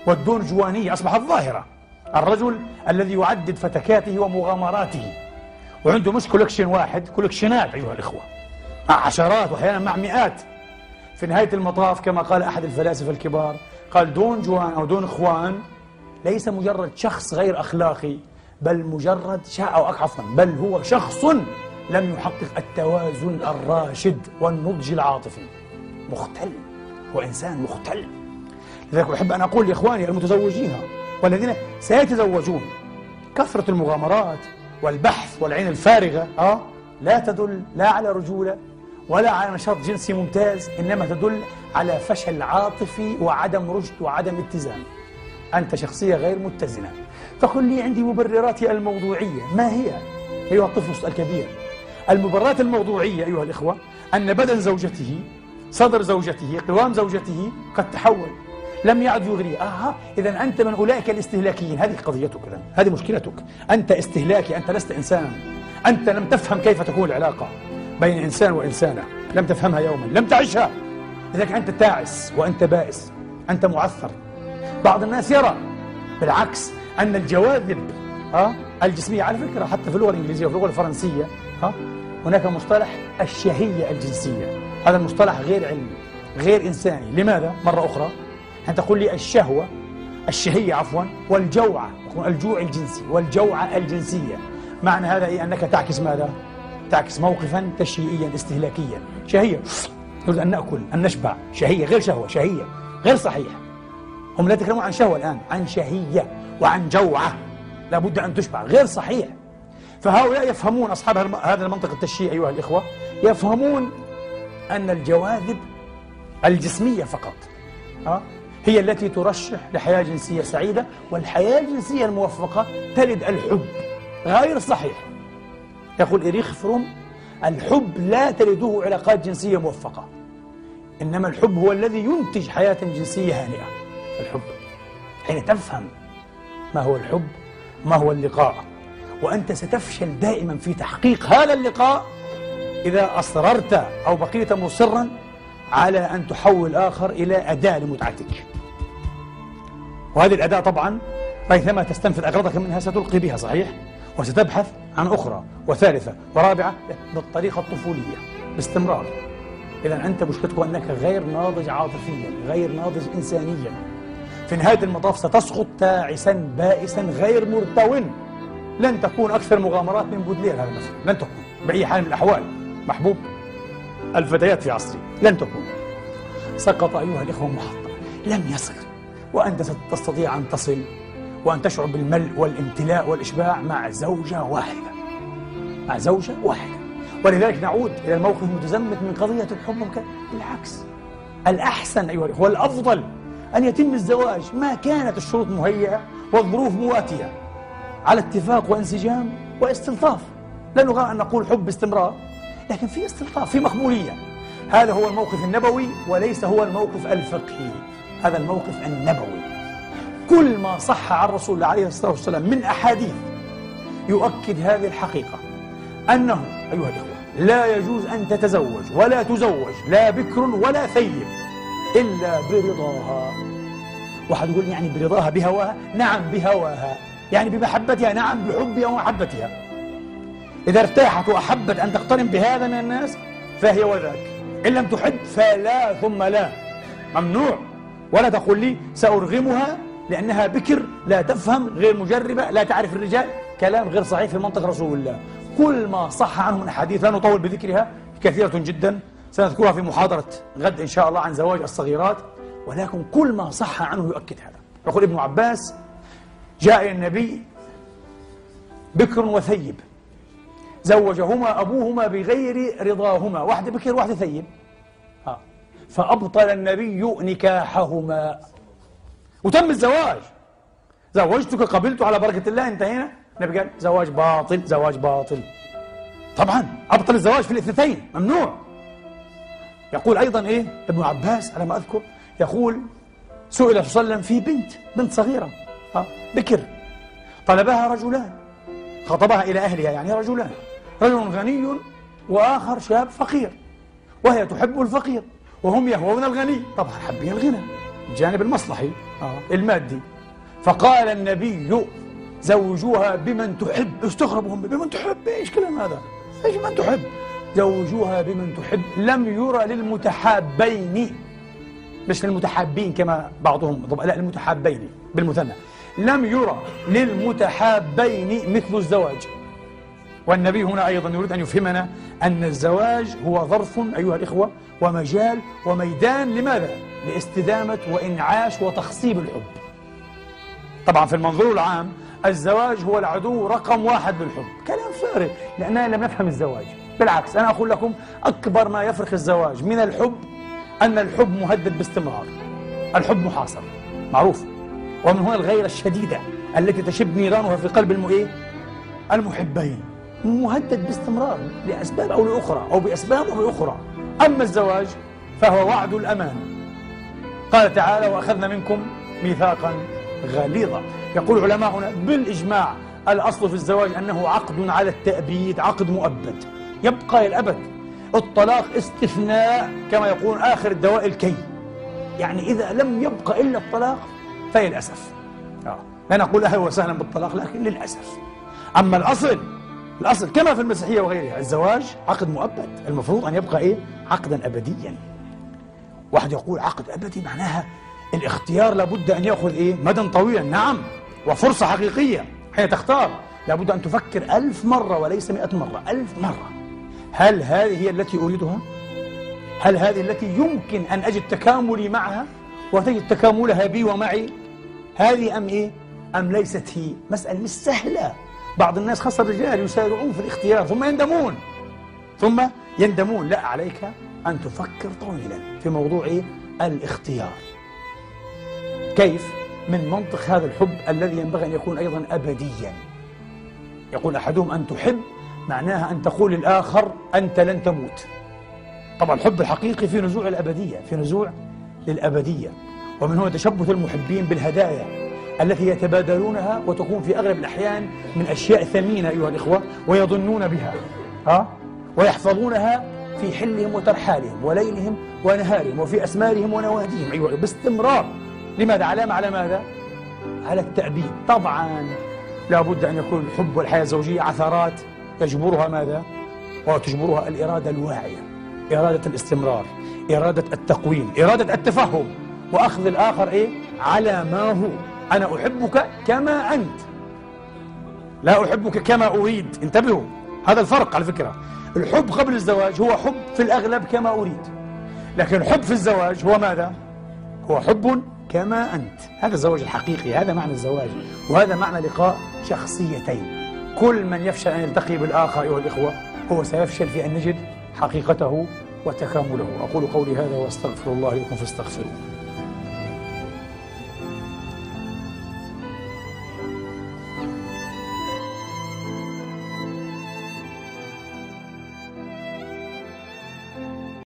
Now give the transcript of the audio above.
والدونجوانية أصبحت ظاهرة. الرجل الذي يعدد فتكاته ومغامراته وعنده مش كولكشن واحد، كولكشنات أيها الإخوة، مع عشرات وأحيانا مع مئات. في نهاية المطاف كما قال أحد الفلاسفة الكبار، قال دون جوان أو دون إخوان ليس مجرد شخص غير أخلاقي، بل مجرد بل هو شخص لم يحقق التوازن الراشد والنضج العاطفي، مختل، وإنسان مختل. لذلك أحب أن أقول لإخواني المتزوجين والذين سيتزوجون، كثرة المغامرات والبحث والعين الفارغة لا تدل لا على رجولة ولا على نشاط جنسي ممتاز، إنما تدل على فشل عاطفي وعدم رشد وعدم اتزان. أنت شخصية غير متزنة. فقل لي عندي مبرراتي الموضوعية، ما هي أيها الطفل الكبير؟ المبررات الموضوعية أيها الإخوة أن بدن زوجته، صدر زوجته، قوام زوجته قد تحول، لم يعد يغري. إذا أنت من أولئك الاستهلاكيين. هذه قضيتك الآن، هذه مشكلتك. أنت استهلاكي، أنت لست إنسانا. أنت لم تفهم كيف تكون العلاقة بين إنسان وإنسانة، لم تفهمها يوما، لم تعيشها. لذلك أنت تعس وأنت بائس، أنت معثر. بعض الناس يرى بالعكس أن الجواذب الجسمية، على فكرة حتى في اللغة الإنجليزية وفي اللغة الفرنسية هناك مصطلح الشهية الجنسية. هذا المصطلح غير علمي، غير إنساني. لماذا؟ مرة أخرى أنت تقول لي الشهوة، الشهية عفوا، والجوعة، الجوع الجنسي والجوعة الجنسية. معنى هذا إيه؟ أنك تعكس ماذا؟ تعكس موقفا تشهيئيا استهلاكيا. شهية، نريد أن نأكل، أن نشبع. شهية غير شهوة، شهية غير صحيح. هم لا يتكلمون عن شهوة الآن، عن شهية وعن جوعة، لابد أن تشبع، غير صحيح. فهؤلاء يفهمون، أصحاب هذا المنطق التشهيئي أيها الإخوة، يفهمون أن الجواذب الجسمية فقط هي التي ترشح لحياة جنسية سعيدة، والحياة الجنسية الموفقة تلد الحب. غير صحيح. يقول إريخ فروم: الحب لا تلده علاقات جنسية موفقة، إنما الحب هو الذي ينتج حياة جنسية هانئة. الحب حين تفهم ما هو الحب، ما هو اللقاء، وأنت ستفشل دائما في تحقيق هذا اللقاء إذا أصررت أو بقيت مصرا على أن تحول الآخر إلى أداة لمتعتك. وهذه الأداة طبعا ريثما تستنفذ أغراضك منها ستلقي بها، صحيح، وستبحث عن أخرى وثالثة ورابعة بالطريقة الطفولية باستمرار. إذا أنت مشكلتك أنك غير ناضج عاطفيا، غير ناضج إنسانيا. في نهاية المطاف ستسقط تعسا بائسا غير مرتو. لن تكون أكثر مغامرات من بودلير هذا مثلا، لن تكون بأي حال من الأحوال محبوب الفتيات في عصري، لن تكون. سقط أيها الإخوة محطة، لم يصل. وأنت ستستطيع أن تصل وأن تشعر بالملء والامتلاء والإشباع مع زوجة واحدة، مع زوجة واحدة. ولذلك نعود إلى الموقف المتزمت من قضية الحب. بالعكس، الأحسن أيها الإخوة والأفضل أن يتم الزواج ما كانت الشروط مهيئة والظروف مواتية، على اتفاق وانسجام واستلطاف. لا نغامر أن نقول حب باستمرار، لكن في استلطاف، في مقبولية. هذا هو الموقف النبوي وليس هو الموقف الفقهي، هذا الموقف النبوي. كل ما صح عن رسول الله عليه الصلاة والسلام من أحاديث يؤكد هذه الحقيقة، أنه أيها الإخوة لا يجوز أن تتزوج ولا تزوج لا بكر ولا ثيب إلا برضاها. واحد يقول يعني برضاها بهواها؟ نعم بهواها، يعني بمحبتها، نعم بحبها ومحبتها. إذا ارتاحت وأحبت أن تقترن بهذا من الناس فهي وذاك، إن لم تحب فلا ثم لا، ممنوع. ولا تقول لي سأرغمها لأنها بكر لا تفهم، غير مجربة، لا تعرف الرجال. كلام غير صحيح في منطق رسول الله. كل ما صح عنه من أحاديث لا نطول بذكرها، كثيرة جدا سنذكرها في محاضرة غد إن شاء الله عن زواج الصغيرات، ولكن كل ما صح عنه يؤكد هذا. يقول ابن عباس: جاء إلى النبي بكر وثيب، زوجهما أبوهما بغير رضاهما، واحدة بكر واحدة ثيب، فأبطل النبي نكاحهما وتم الزواج. زوجتك، قبلت على بركة الله، انتهينا. النبي قال زواج باطل، زواج باطل. طبعا أبطل الزواج في الاثنتين، ممنوع. يقول أيضا إيه ابن عباس على ما أذكر، يقول سئل صلى الله عليه وسلم في بنت صغيرة بكر، طلبها رجلان، خطبها إلى أهلها، يعني رجلان، رجل غني وآخر شاب فقير، وهي تحب الفقير وهم يهوون الغني. طبعا حبين الغنى، الجانب المصلحي المادي. فقال النبي زوجوها بمن تحب. استغربوا هم، بمن تحب؟ ايش كلام هذا؟ ايش من تحب؟ زوجوها بمن تحب لم يرى للمتحابين، مش للمتحابين كما بعضهم لا، المتحابين بالمثنى. لم يرى للمتحابين مثل الزواج. والنبي هنا أيضا يريد أن يفهمنا أن الزواج هو ظرف أيها الإخوة ومجال وميدان. لماذا؟ لاستدامة وإنعاش وتخصيب الحب. طبعا في المنظور العام الزواج هو العدو رقم 1 للحب. كلام فارغ لأننا لم نفهم الزواج. بالعكس، أنا أقول لكم أكبر ما يفرق الزواج من الحب أن الحب مهدد باستمرار. الحب محاصر معروف، ومن هنا الغيرة الشديدة التي تشب نيرانها في قلب المحبين، مهدد باستمرار لأسباب أو لأخرى أو بأسباب أو بأخرى. أما الزواج فهو وعد الأمان. قال تعالى: وأخذنا منكم ميثاقا غليظا. يقول علماؤنا بالإجماع الأصل في الزواج أنه عقد على التأبيد، عقد مؤبد يبقى إلى الأبد. الطلاق استثناء كما يقول آخر الدواء الكي، يعني إذا لم يبقى إلا الطلاق فللأسف. لا نقول أهلا وسهلا بالطلاق، لكن للأسف. أما الأصل كما في المسيحية وغيرها الزواج عقد مؤبد، المفروض أن يبقى عقدا أبديا. واحد يقول عقد أبدي معناها الاختيار لابد أن يأخذ مدى طويلا. نعم، وفرصة حقيقية حين تختار لابد أن تفكر 1000 مرة وليس 100 مرة، 1000 مرة. هل هذه هي التي أريدها؟ هل هذه التي يمكن أن أجد تكاملي معها وتجد تكاملها بي ومعي؟ هذه أم ليست هي؟ مسألة مش سهلة. بعض الناس خاصة الرجال يسارعون في الاختيار ثم يندمون. لا، عليك أن تفكر طويلا في موضوع الاختيار. كيف؟ من منطق هذا الحب الذي ينبغي أن يكون أيضا أبديا. يقول أحدهم أن تحب معناها أن تقول للآخر أنت لن تموت. طبعا الحب الحقيقي في نزوع الأبدية، في نزوع للأبدية. ومن هنا تشبث المحبين بالهدايا التي يتبادلونها وتكون في أغلب الأحيان من أشياء ثمينة أيها الإخوة، ويظنون بها ويحفظونها في حلهم وترحالهم وليلهم ونهارهم وفي أسمارهم ونواديهم أيها باستمرار. لماذا؟ علامة على ماذا؟ على التأبيد. طبعا لابد أن يكون الحب والحياة الزوجية عثرات يجبرها ماذا؟ وتجبرها الإرادة الواعية، إرادة الاستمرار، إرادة التقويم، إرادة التفهم، وأخذ الآخر على ما هو. أنا أحبك كما أنت، لا أحبك كما أريد. انتبهوا، هذا الفرق على فكرة. الحب قبل الزواج هو حب في الأغلب كما أريد، لكن الحب في الزواج هو ماذا؟ هو حب كما أنت. هذا الزواج الحقيقي، هذا معنى الزواج، وهذا معنى لقاء شخصيتين. كل من يفشل أن يلتقي بالآخر أيها الإخوة هو سيفشل في أن نجد حقيقته وتكامله. أقول قولي هذا وأستغفر الله لكم فاستغفروه.